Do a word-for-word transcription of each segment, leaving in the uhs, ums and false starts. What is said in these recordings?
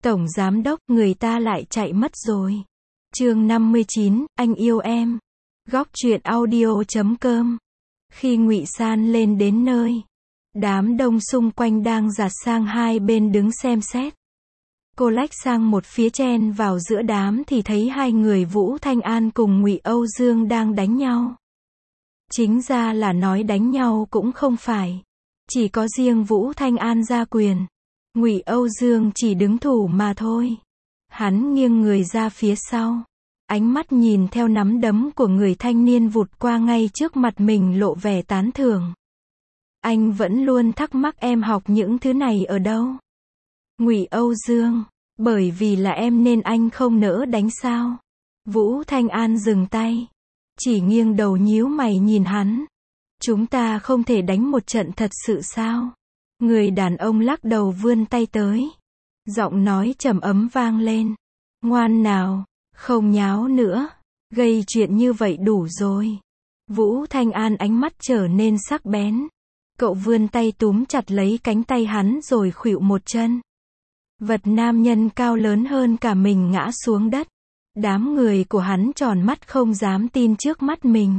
Tổng giám đốc, người ta lại chạy mất rồi. Chương năm mươi chín, anh yêu em. Góc truyện audio chấm com. Khi Ngụy San lên đến nơi, đám đông xung quanh đang dạt sang hai bên đứng xem xét. Cô lách sang một phía chen vào giữa đám thì thấy hai người Vũ Thanh An cùng Ngụy Âu Dương đang đánh nhau. Chính ra là nói đánh nhau cũng không phải, chỉ có riêng Vũ Thanh An ra quyền, Ngụy Âu Dương chỉ đứng thủ mà thôi. Hắn nghiêng người ra phía sau, ánh mắt nhìn theo nắm đấm của người thanh niên vụt qua ngay trước mặt mình lộ vẻ tán thưởng. Anh vẫn luôn thắc mắc em học những thứ này ở đâu? Ngụy Âu Dương, bởi vì là em nên anh không nỡ đánh sao? Vũ Thanh An dừng tay, chỉ nghiêng đầu nhíu mày nhìn hắn. Chúng ta không thể đánh một trận thật sự sao? Người đàn ông lắc đầu vươn tay tới. Giọng nói trầm ấm vang lên. Ngoan nào, không nháo nữa. Gây chuyện như vậy đủ rồi. Vũ Thanh An ánh mắt trở nên sắc bén. Cậu vươn tay túm chặt lấy cánh tay hắn rồi khuỵu một chân. Vật nam nhân cao lớn hơn cả mình ngã xuống đất. Đám người của hắn tròn mắt không dám tin trước mắt mình.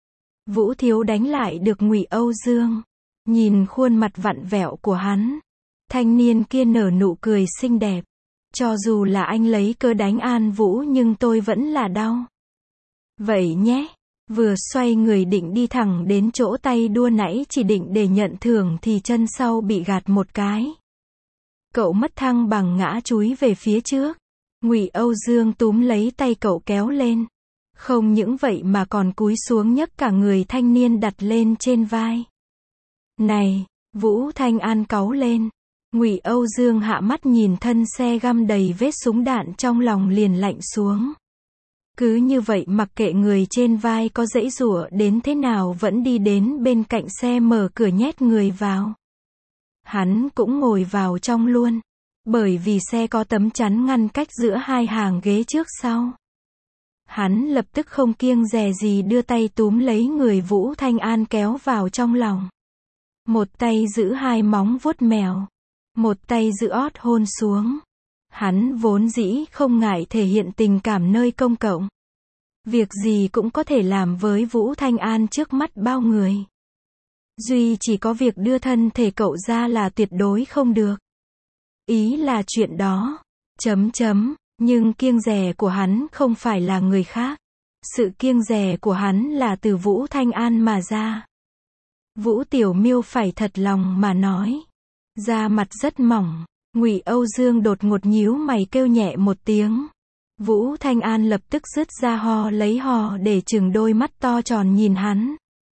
Vũ Thiếu đánh lại được Ngụy Âu Dương. Nhìn khuôn mặt vặn vẹo của hắn, thanh niên kia nở nụ cười xinh đẹp. Cho dù là anh lấy cớ đánh An Vũ nhưng tôi vẫn là đau. Vậy nhé. Vừa xoay người định đi thẳng đến chỗ tay đua nãy chỉ định để nhận thưởng thì chân sau bị gạt một cái. Cậu mất thăng bằng ngã chúi về phía trước. Ngụy Âu Dương túm lấy tay cậu kéo lên. Không những vậy mà còn cúi xuống nhấc cả người thanh niên đặt lên trên vai. Này, Vũ Thanh An cáu lên. Ngụy Âu Dương hạ mắt nhìn thân xe găm đầy vết súng đạn trong lòng liền lạnh xuống. Cứ như vậy mặc kệ người trên vai có giãy giụa đến thế nào vẫn đi đến bên cạnh xe mở cửa nhét người vào. Hắn cũng ngồi vào trong luôn. Bởi vì xe có tấm chắn ngăn cách giữa hai hàng ghế trước sau. Hắn lập tức không kiêng dè gì đưa tay túm lấy người Vũ Thanh An kéo vào trong lòng. Một tay giữ hai móng vuốt mèo. Một tay giữ ót hôn xuống. Hắn vốn dĩ không ngại thể hiện tình cảm nơi công cộng. Việc gì cũng có thể làm với Vũ Thanh An trước mắt bao người. Duy chỉ có việc đưa thân thể cậu ra là tuyệt đối không được. Ý là chuyện đó. Chấm chấm. Nhưng kiêng dè của hắn không phải là người khác. Sự kiêng dè của hắn là từ Vũ Thanh An mà ra. Vũ Tiểu Miêu phải thật lòng mà nói. Da mặt rất mỏng. Ngụy Âu Dương đột ngột nhíu mày kêu nhẹ một tiếng. Vũ Thanh An lập tức rứt ra ho lấy ho để chừng đôi mắt to tròn nhìn hắn.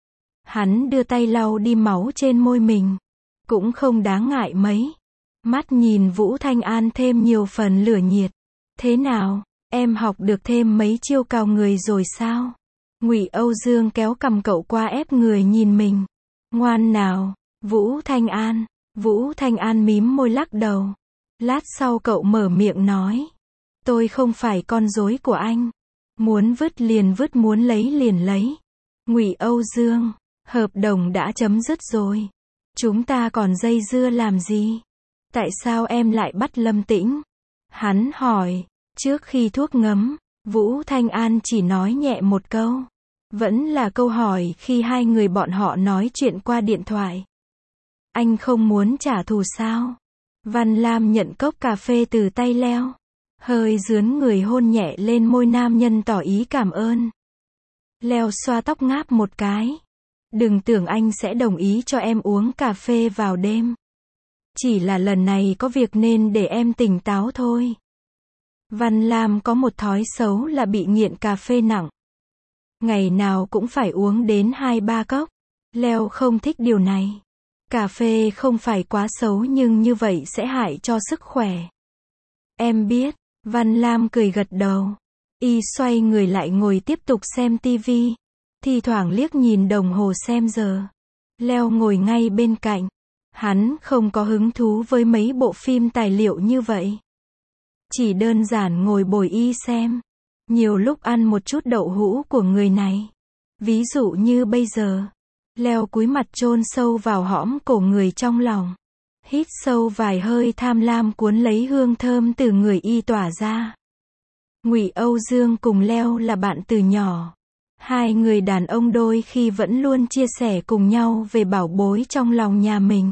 Hắn đưa tay lau đi máu trên môi mình. Cũng không đáng ngại mấy. Mắt nhìn Vũ Thanh An thêm nhiều phần lửa nhiệt. Thế nào, em học được thêm mấy chiêu cào người rồi sao? Ngụy Âu Dương kéo cằm cậu qua ép người nhìn mình. Ngoan nào, Vũ Thanh An. Vũ Thanh An mím môi lắc đầu. Lát sau cậu mở miệng nói. Tôi không phải con rối của anh. Muốn vứt liền vứt, muốn lấy liền lấy. Ngụy Âu Dương, hợp đồng đã chấm dứt rồi. Chúng ta còn dây dưa làm gì? Tại sao em lại bắt Lâm Tĩnh? Hắn hỏi. Trước khi thuốc ngấm, Vũ Thanh An chỉ nói nhẹ một câu. Vẫn là câu hỏi khi hai người bọn họ nói chuyện qua điện thoại. Anh không muốn trả thù sao? Văn Lam nhận cốc cà phê từ tay Leo. Hơi dướn người hôn nhẹ lên môi nam nhân tỏ ý cảm ơn. Leo xoa tóc ngáp một cái. Đừng tưởng anh sẽ đồng ý cho em uống cà phê vào đêm. Chỉ là lần này có việc nên để em tỉnh táo thôi. Văn Lam có một thói xấu là bị nghiện cà phê nặng. Ngày nào cũng phải uống đến hai ba cốc. Leo không thích điều này. Cà phê không phải quá xấu nhưng như vậy sẽ hại cho sức khỏe. Em biết. Văn Lam cười gật đầu. Y xoay người lại ngồi tiếp tục xem tivi. Thi thoảng liếc nhìn đồng hồ xem giờ. Leo ngồi ngay bên cạnh. Hắn không có hứng thú với mấy bộ phim tài liệu như vậy. Chỉ đơn giản ngồi bồi y xem. Nhiều lúc ăn một chút đậu hũ của người này. Ví dụ như bây giờ. Leo cúi mặt chôn sâu vào hõm cổ người trong lòng. Hít sâu vài hơi, tham lam cuốn lấy hương thơm từ người y tỏa ra. Ngụy Âu Dương cùng Leo là bạn từ nhỏ. Hai người đàn ông đôi khi vẫn luôn chia sẻ cùng nhau về bảo bối trong lòng nhà mình.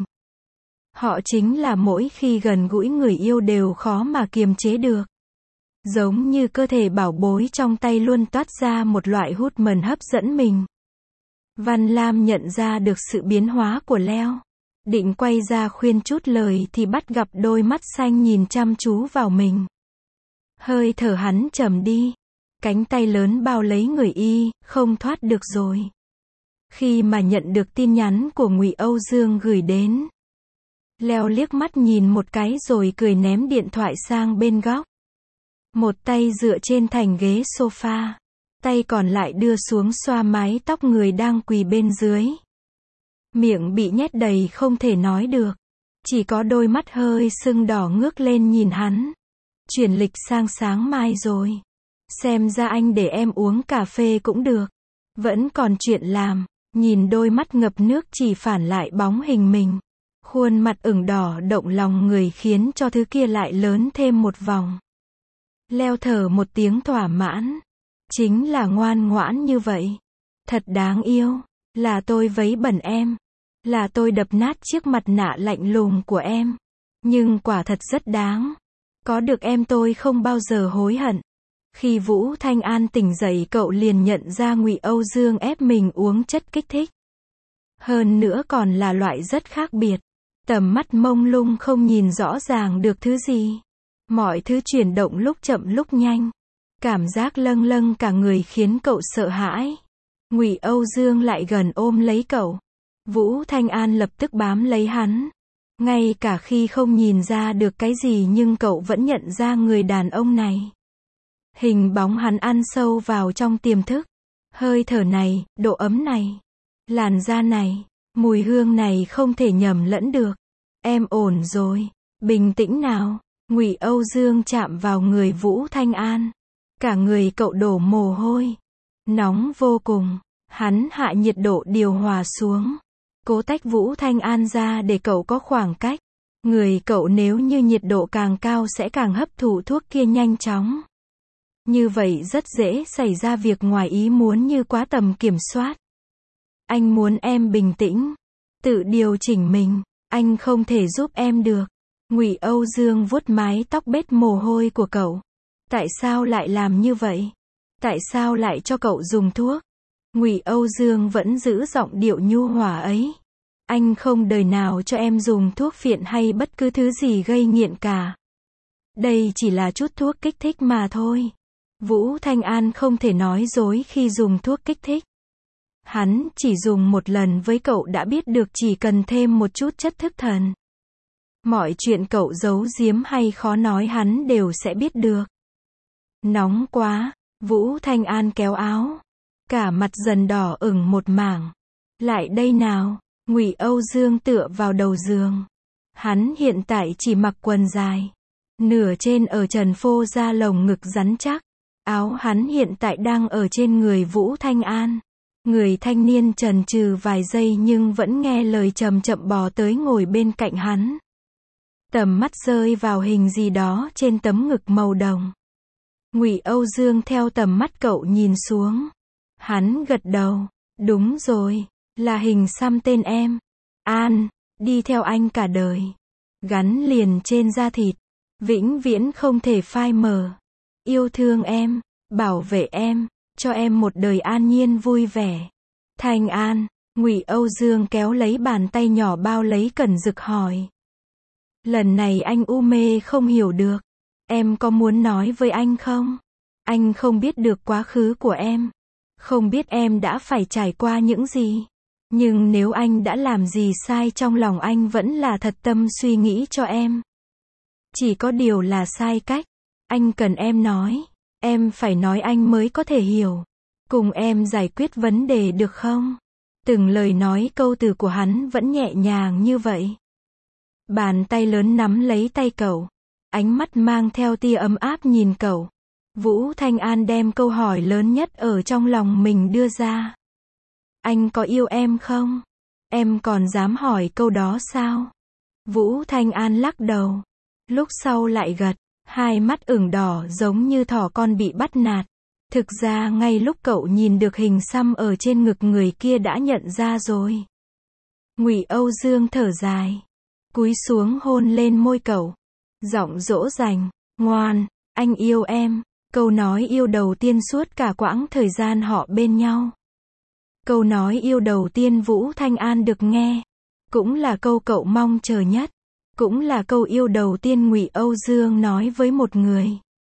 Họ chính là mỗi khi gần gũi người yêu đều khó mà kiềm chế được. Giống như cơ thể bảo bối trong tay luôn toát ra một loại hút mần hấp dẫn mình. Văn Lam nhận ra được sự biến hóa của Leo. Định quay ra khuyên chút lời thì bắt gặp đôi mắt xanh nhìn chăm chú vào mình. Hơi thở hắn trầm đi. Cánh tay lớn bao lấy người y, không thoát được rồi. Khi mà nhận được tin nhắn của Ngụy Âu Dương gửi đến, Leo liếc mắt nhìn một cái rồi cười ném điện thoại sang bên góc. Một tay dựa trên thành ghế sofa, tay còn lại đưa xuống xoa mái tóc người đang quỳ bên dưới. Miệng bị nhét đầy không thể nói được, chỉ có đôi mắt hơi sưng đỏ ngước lên nhìn hắn. Chuyển lịch sang sáng mai rồi. Xem ra anh để em uống cà phê cũng được. Vẫn còn chuyện làm. Nhìn đôi mắt ngập nước chỉ phản lại bóng hình mình. Khuôn mặt ửng đỏ động lòng người khiến cho thứ kia lại lớn thêm một vòng. Leo thở một tiếng thỏa mãn. Chính là ngoan ngoãn như vậy. Thật đáng yêu. Là tôi vấy bẩn em. Là tôi đập nát chiếc mặt nạ lạnh lùng của em. Nhưng quả thật rất đáng. Có được em tôi không bao giờ hối hận. Khi Vũ Thanh An tỉnh dậy cậu liền nhận ra Ngụy Âu Dương ép mình uống chất kích thích. Hơn nữa còn là loại rất khác biệt. Tầm mắt mông lung không nhìn rõ ràng được thứ gì. Mọi thứ chuyển động lúc chậm lúc nhanh. Cảm giác lâng lâng cả người khiến cậu sợ hãi. Ngụy Âu Dương lại gần ôm lấy cậu. Vũ Thanh An lập tức bám lấy hắn. Ngay cả khi không nhìn ra được cái gì nhưng cậu vẫn nhận ra người đàn ông này. Hình bóng hắn ăn sâu vào trong tiềm thức. Hơi thở này, độ ấm này, làn da này, mùi hương này không thể nhầm lẫn được. Em ổn rồi, bình tĩnh nào. Ngụy Âu Dương chạm vào người Vũ Thanh An. Cả người cậu đổ mồ hôi. Nóng vô cùng. Hắn hạ nhiệt độ điều hòa xuống. Cố tách Vũ Thanh An ra để cậu có khoảng cách. Người cậu nếu như nhiệt độ càng cao sẽ càng hấp thụ thuốc kia nhanh chóng. Như vậy rất dễ xảy ra việc ngoài ý muốn như quá tầm kiểm soát. Anh muốn em bình tĩnh, tự điều chỉnh mình, anh không thể giúp em được. Ngụy Âu Dương vuốt mái tóc bết mồ hôi của cậu. Tại sao lại làm như vậy? Tại sao lại cho cậu dùng thuốc? Ngụy Âu Dương vẫn giữ giọng điệu nhu hòa ấy. Anh không đời nào cho em dùng thuốc phiện hay bất cứ thứ gì gây nghiện cả. Đây chỉ là chút thuốc kích thích mà thôi. Vũ Thanh An không thể nói dối khi dùng thuốc kích thích. Hắn chỉ dùng một lần với cậu đã biết được chỉ cần thêm một chút chất thức thần. Mọi chuyện cậu giấu giếm hay khó nói hắn đều sẽ biết được. Nóng quá, Vũ Thanh An kéo áo. Cả mặt dần đỏ ửng một mảng. Lại đây nào, Ngụy Âu Dương tựa vào đầu giường. Hắn hiện tại chỉ mặc quần dài. Nửa trên ở trần phô ra lồng ngực rắn chắc. Áo hắn hiện tại đang ở trên người Vũ Thanh An. Người thanh niên chần chừ vài giây nhưng vẫn nghe lời chậm chậm bò tới ngồi bên cạnh hắn. Tầm mắt rơi vào hình gì đó trên tấm ngực màu đồng. Ngụy Âu Dương theo tầm mắt cậu nhìn xuống. Hắn gật đầu. Đúng rồi, là hình xăm tên em. An, đi theo anh cả đời. Gắn liền trên da thịt. Vĩnh viễn không thể phai mờ. Yêu thương em, bảo vệ em, cho em một đời an nhiên vui vẻ. Thanh An, Ngụy Âu Dương kéo lấy bàn tay nhỏ bao lấy Cẩn Dực hỏi. Lần này anh u mê không hiểu được. Em có muốn nói với anh không? Anh không biết được quá khứ của em. Không biết em đã phải trải qua những gì. Nhưng nếu anh đã làm gì sai trong lòng anh vẫn là thật tâm suy nghĩ cho em. Chỉ có điều là sai cách. Anh cần em nói. Em phải nói anh mới có thể hiểu. Cùng em giải quyết vấn đề được không? Từng lời nói câu từ của hắn vẫn nhẹ nhàng như vậy. Bàn tay lớn nắm lấy tay cậu. Ánh mắt mang theo tia ấm áp nhìn cậu. Vũ Thanh An đem câu hỏi lớn nhất ở trong lòng mình đưa ra. Anh có yêu em không? Em còn dám hỏi câu đó sao? Vũ Thanh An lắc đầu. Lúc sau lại gật, hai mắt ửng đỏ giống như thỏ con bị bắt nạt. Thực ra ngay lúc cậu nhìn được hình xăm ở trên ngực người kia đã nhận ra rồi. Ngụy Âu Dương thở dài, cúi xuống hôn lên môi cậu. Giọng dỗ dành, ngoan, anh yêu em. Câu nói yêu đầu tiên suốt cả quãng thời gian họ bên nhau. Câu nói yêu đầu tiên Vũ Thanh An được nghe. Cũng là câu cậu mong chờ nhất. Cũng là câu yêu đầu tiên Ngụy Âu Dương nói với một người.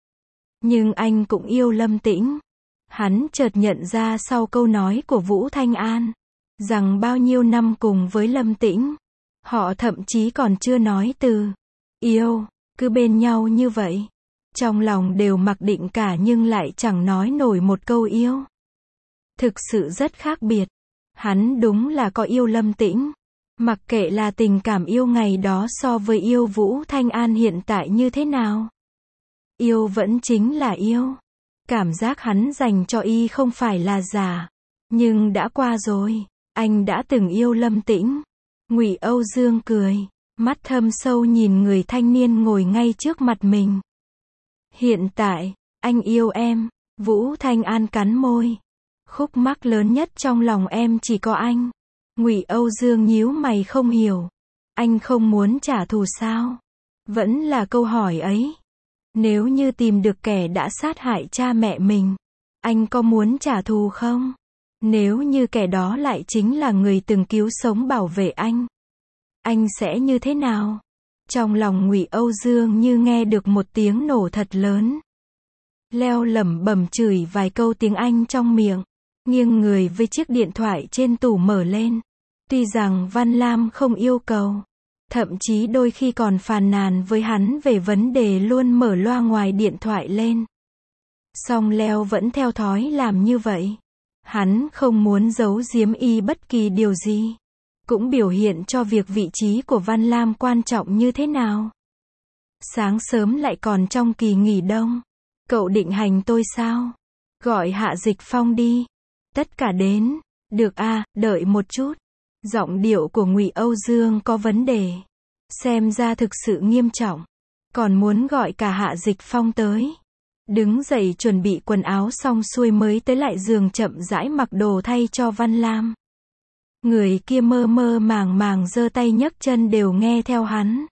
Nhưng anh cũng yêu Lâm Tĩnh. Hắn chợt nhận ra sau câu nói của Vũ Thanh An, rằng bao nhiêu năm cùng với Lâm Tĩnh, họ thậm chí còn chưa nói từ yêu, cứ bên nhau như vậy. Trong lòng đều mặc định cả nhưng lại chẳng nói nổi một câu yêu. Thực sự rất khác biệt. Hắn đúng là có yêu Lâm Tĩnh. Mặc kệ là tình cảm yêu ngày đó so với yêu Vũ Thanh An hiện tại như thế nào. Yêu vẫn chính là yêu. Cảm giác hắn dành cho y không phải là giả. Nhưng đã qua rồi. Anh đã từng yêu Lâm Tĩnh. Ngụy Âu Dương cười. Mắt thâm sâu nhìn người thanh niên ngồi ngay trước mặt mình. Hiện tại, anh yêu em. Vũ Thanh An cắn môi. Khúc mắc lớn nhất trong lòng em chỉ có anh. Ngụy Âu Dương nhíu mày không hiểu. Anh không muốn trả thù sao? Vẫn là câu hỏi ấy. Nếu như tìm được kẻ đã sát hại cha mẹ mình, anh có muốn trả thù không? Nếu như kẻ đó lại chính là người từng cứu sống bảo vệ anh, anh sẽ như thế nào? Trong lòng Ngụy Âu Dương như nghe được một tiếng nổ thật lớn. Leo lẩm bẩm chửi vài câu tiếng Anh trong miệng, nghiêng người với chiếc điện thoại trên tủ mở lên. Tuy rằng Văn Lam không yêu cầu, thậm chí đôi khi còn phàn nàn với hắn về vấn đề luôn mở loa ngoài điện thoại lên. Song Leo vẫn theo thói làm như vậy. Hắn không muốn giấu giếm y bất kỳ điều gì. Cũng biểu hiện cho việc vị trí của Văn Lam quan trọng như thế nào. Sáng sớm lại còn trong kỳ nghỉ đông. Cậu định hành tôi sao? Gọi Hạ Dịch Phong đi. Tất cả đến. Được a, à, đợi một chút. Giọng điệu của Ngụy Âu Dương có vấn đề. Xem ra thực sự nghiêm trọng. Còn muốn gọi cả Hạ Dịch Phong tới. Đứng dậy chuẩn bị quần áo xong xuôi mới tới lại giường chậm rãi mặc đồ thay cho Văn Lam. Người kia mơ mơ màng màng giơ tay nhấc chân đều nghe theo hắn.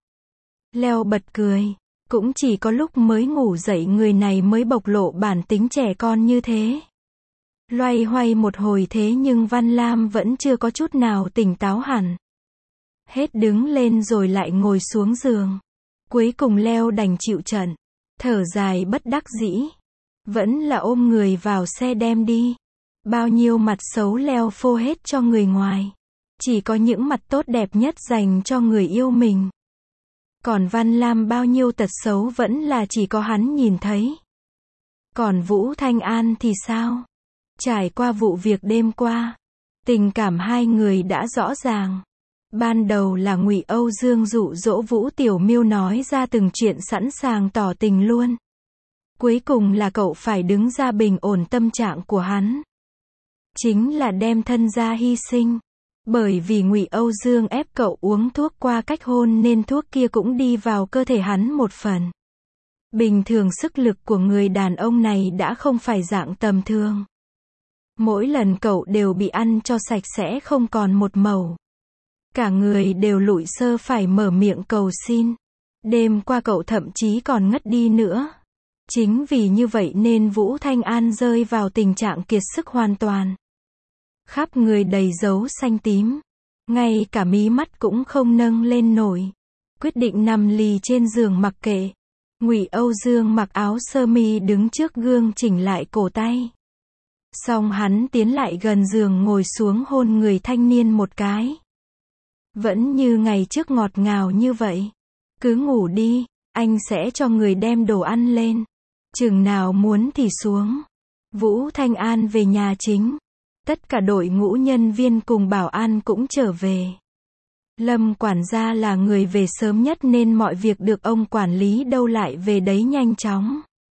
Leo bật cười. Cũng chỉ có lúc mới ngủ dậy người này mới bộc lộ bản tính trẻ con như thế. Loay hoay một hồi thế nhưng Văn Lam vẫn chưa có chút nào tỉnh táo hẳn. Hết đứng lên rồi lại ngồi xuống giường. Cuối cùng Leo đành chịu trận. Thở dài bất đắc dĩ. Vẫn là ôm người vào xe đem đi. Bao nhiêu mặt xấu Leo phô hết cho người ngoài. Chỉ có những mặt tốt đẹp nhất dành cho người yêu mình. Còn Văn Lam bao nhiêu tật xấu vẫn là chỉ có hắn nhìn thấy. Còn Vũ Thanh An thì sao? Trải qua vụ việc đêm qua, tình cảm hai người đã rõ ràng. Ban đầu là Ngụy Âu Dương dụ dỗ Vũ Tiểu Miêu nói ra từng chuyện sẵn sàng tỏ tình luôn. Cuối cùng là cậu phải đứng ra bình ổn tâm trạng của hắn. Chính là đem thân ra hy sinh. Bởi vì Ngụy Âu Dương ép cậu uống thuốc qua cách hôn nên thuốc kia cũng đi vào cơ thể hắn một phần. Bình thường sức lực của người đàn ông này đã không phải dạng tầm thường. Mỗi lần cậu đều bị ăn cho sạch sẽ không còn một mẩu. Cả người đều lụi sơ phải mở miệng cầu xin. Đêm qua cậu thậm chí còn ngất đi nữa. Chính vì như vậy nên Vũ Thanh An rơi vào tình trạng kiệt sức hoàn toàn. Khắp người đầy dấu xanh tím. Ngay cả mí mắt cũng không nâng lên nổi. Quyết định nằm lì trên giường mặc kệ. Ngụy Âu Dương mặc áo sơ mi đứng trước gương chỉnh lại cổ tay. Xong hắn tiến lại gần giường ngồi xuống hôn người thanh niên một cái. Vẫn như ngày trước ngọt ngào như vậy. Cứ ngủ đi, anh sẽ cho người đem đồ ăn lên. Chừng nào muốn thì xuống. Vũ Thanh An về nhà chính. Tất cả đội ngũ nhân viên cùng bảo an cũng trở về. Lâm quản gia là người về sớm nhất nên mọi việc được ông quản lý đâu lại về đấy nhanh chóng.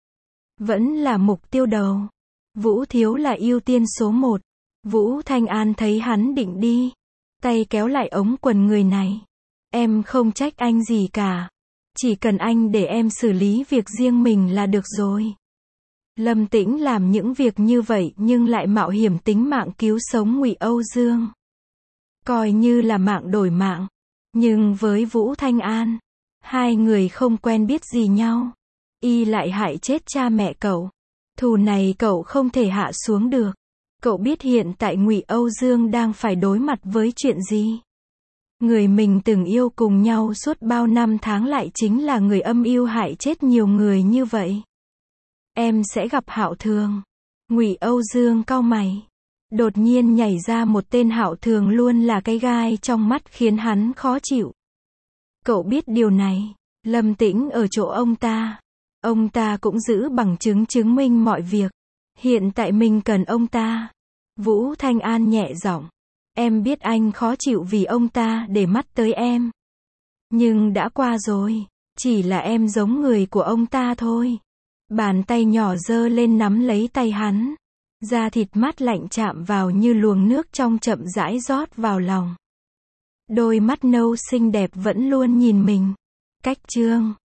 Vẫn là mục tiêu đầu. Vũ Thiếu là ưu tiên số một. Vũ Thanh An thấy hắn định đi. Tay kéo lại ống quần người này. Em không trách anh gì cả. Chỉ cần anh để em xử lý việc riêng mình là được rồi. Lâm Tĩnh làm những việc như vậy nhưng lại mạo hiểm tính mạng cứu sống Ngụy Âu Dương. Coi như là mạng đổi mạng. Nhưng với Vũ Thanh An, hai người không quen biết gì nhau. Y lại hại chết cha mẹ cậu. Thù này cậu không thể hạ xuống được. Cậu biết hiện tại Ngụy Âu Dương đang phải đối mặt với chuyện gì. Người mình từng yêu cùng nhau suốt bao năm tháng lại chính là người âm mưu hại chết nhiều người như vậy. Em sẽ gặp Hạo Thường. Ngụy Âu Dương cau mày. Đột nhiên nhảy ra một tên Hạo Thường luôn là cái gai trong mắt khiến hắn khó chịu. Cậu biết điều này. Lâm Tĩnh ở chỗ ông ta. Ông ta cũng giữ bằng chứng chứng minh mọi việc. Hiện tại mình cần ông ta. Vũ Thanh An nhẹ giọng. Em biết anh khó chịu vì ông ta để mắt tới em. Nhưng đã qua rồi. Chỉ là em giống người của ông ta thôi. Bàn tay nhỏ giơ lên nắm lấy tay hắn. Da thịt mát lạnh chạm vào như luồng nước trong chậm rãi rót vào lòng. Đôi mắt nâu xinh đẹp vẫn luôn nhìn mình. Cách chương